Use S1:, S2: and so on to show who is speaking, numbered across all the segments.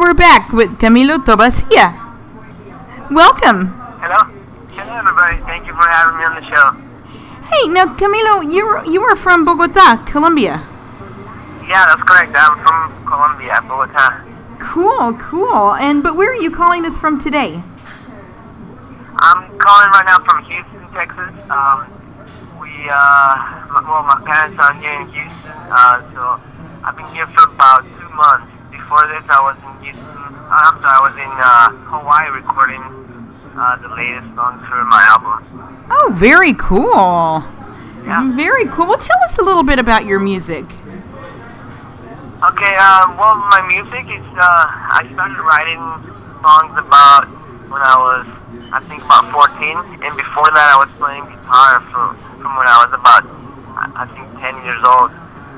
S1: we're back with Camilo Tobasia. Welcome.
S2: Hello. Hello, everybody. Thank you for having me on the show.
S1: Hey, now Camilo, you are from Bogota, Colombia.
S2: Yeah, that's correct. I'm from Colombia, Bogota.
S1: Cool. But where are you calling us from today?
S2: I'm calling right now from Houston, Texas. My parents are here in Houston, so I've been here for about 2 months. Before this, I was in Houston. I was in Hawaii recording the latest songs for my album.
S1: Oh, very cool.
S2: Yeah.
S1: Very cool. Well, tell us a little bit about your music.
S2: Okay, my music is, I started writing songs about when I was, I think, about 14, and before that I was playing guitar from when I was about, I think, 10 years old.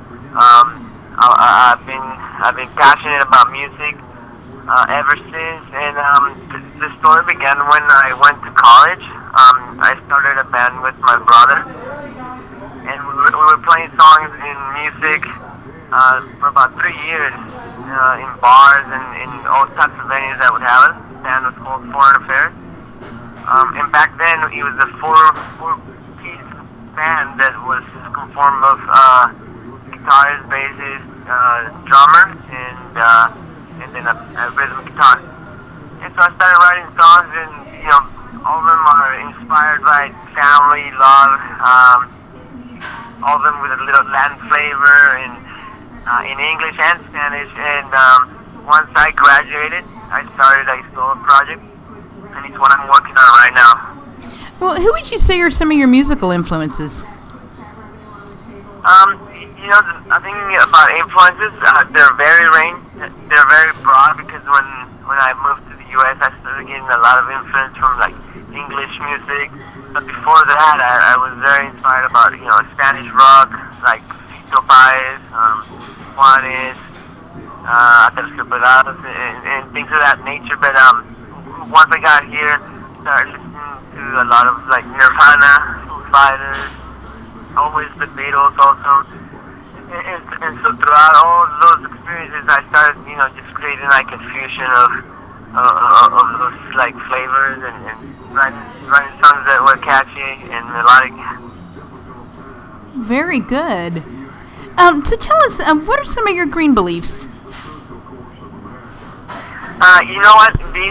S2: I've been passionate about music ever since, and the story began when I went to college. I started a band with my brother, and we were playing songs in music for about 3 years in bars and in all types of venues that would have us. The band was called Foreign Affairs, and back then it was a four-piece band that was formed of guitarist, bassist, drummer, and then a rhythm guitar. And so I started writing songs, and all of them are inspired by family, love, all of them with a little Latin flavor, and in English and Spanish. And once I graduated, I started a solo project, and it's what I'm working on right now.
S1: Well, who would you say are some of your musical influences?
S2: I think about influences, they're very broad, because when I moved to the U.S., I started getting a lot of influence from like English music. But before that, I was very inspired about Spanish rock, like Fito Páez, Juanes, Aterciopelados, and things of that nature. But once I got here, started listening to a lot of like Nirvana, Foo Fighters, always the Beatles also. And so throughout all those experiences, I started, just creating like a fusion of those like flavors and writing songs that were catchy and melodic.
S1: Very good. So tell us, what are some of your green beliefs?
S2: You know what? Being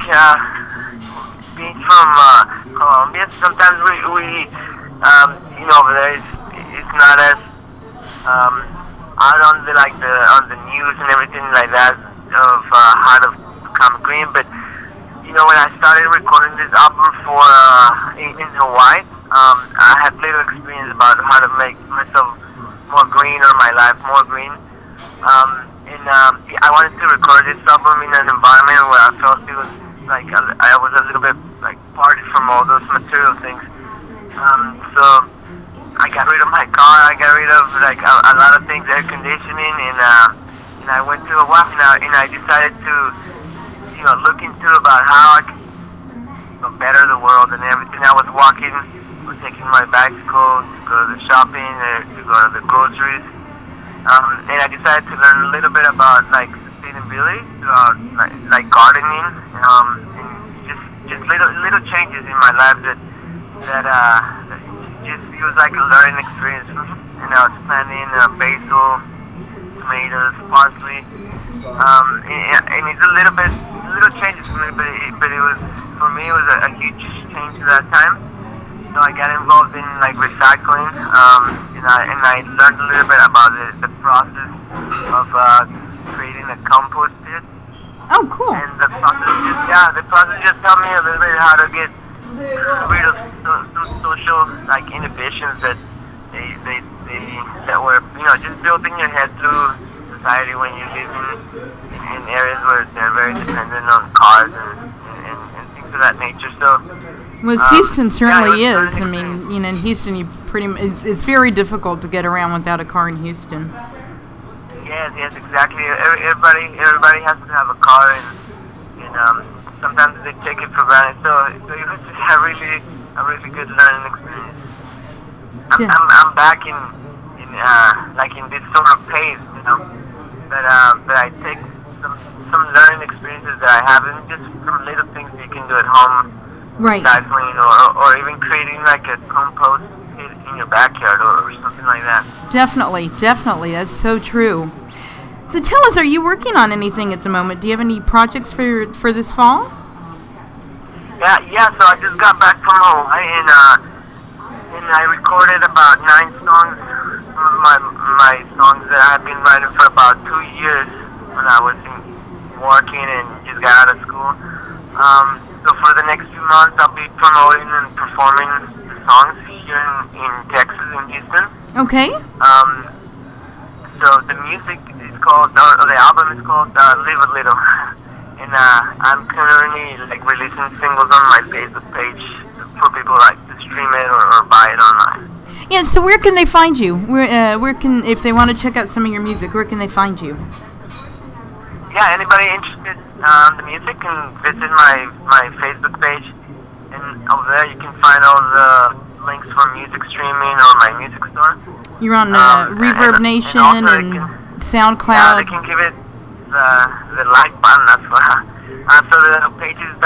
S2: from Colombia, sometimes we over there it's not as out on the news and everything like that of how to become green. But when I started recording this album in Hawaii, I had little experience about how to make myself more green, or my life more green. I wanted to record this album in an environment where I felt it was like I was a little bit like parted from all those material things. So I got rid of my car. I got rid of like a lot of things, air conditioning, and I went to Hawaii, and I decided to look into about how I could better the world and everything. I was taking my bicycle to go to the shopping, to go to the groceries, and I decided to learn a little bit about like sustainability, like gardening, and just little changes in my life that it was like a learning experience. And I was planting basil, tomatoes, parsley, and it's little changes for me, but it was, for me, it was a huge change at that time. So I got involved in like recycling, and I learned a little bit about the process of creating a compost pit.
S1: Oh, cool!
S2: And the process just taught me a little bit how to get rid of some social like inhibitions that were just built in your head through society when you live in areas where they're very dependent on cars and things of that nature. So
S1: Houston certainly is. I mean, in Houston, it's very difficult to get around without a car in Houston.
S2: Yes, exactly. Everybody has to have a car, and sometimes they take it for granted. So it was just a really good learning experience. I'm back in this sort of pace, that I take some learning experiences that I have, and just some little things you can do at home,
S1: Right.
S2: stifling, or even creating like a compost pit in your backyard or something like that.
S1: Definitely. That's so true. So tell us, are you working on anything at the moment? Do you have any projects for this fall?
S2: Yeah. So I just got back from Hawaii, and I recorded about 9 songs. Some of my songs that I have been writing for about 2 years when I was working and just got out of school. So for the next few months, I'll be promoting and performing the songs here in Texas, in Houston.
S1: Okay.
S2: So the music is called, or the album is called Live a Little. And I'm currently releasing singles on my Facebook page for people to stream it or buy it online.
S1: Yeah. So where can they find you? Where can, if they want to check out some of your music, where can they find you?
S2: Yeah, anybody interested in the music can visit my Facebook page, and over there you can find all the links for music streaming or my music store.
S1: You're on Reverb Nation
S2: and
S1: and SoundCloud.
S2: Yeah, they can give it the like button as well. So the page is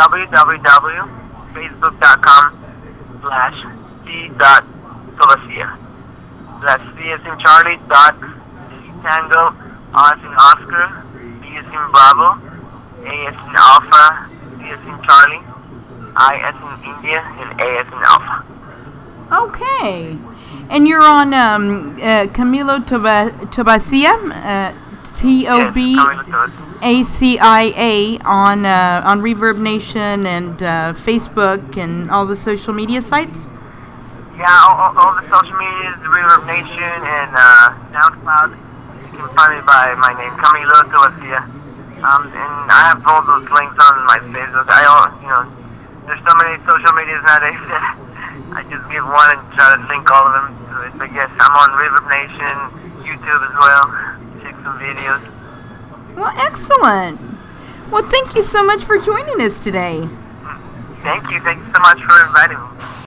S2: www.facebook.com/c.tobasia. That's C as in Charlie, dot, C Tango, O as in Oscar, B as in Bravo, A as in Alpha, C as in Charlie, I as in India, and A as in Alpha.
S1: Okay. And you're on Camilo Tobasia, TOBACIA on Reverb Nation and Facebook and all the social media sites?
S2: Yeah, all the social medias, Reverb Nation and SoundCloud. You can find me by my name, Camilo Tobasia. And I have all those links on my Facebook. There's so many social medias nowadays that I just give one and try to link all of them to it. But yes, I'm on Reverb Nation, YouTube as well. Check some videos.
S1: Well, excellent. Well, thank you so much for joining us today.
S2: Thank you so much for inviting me.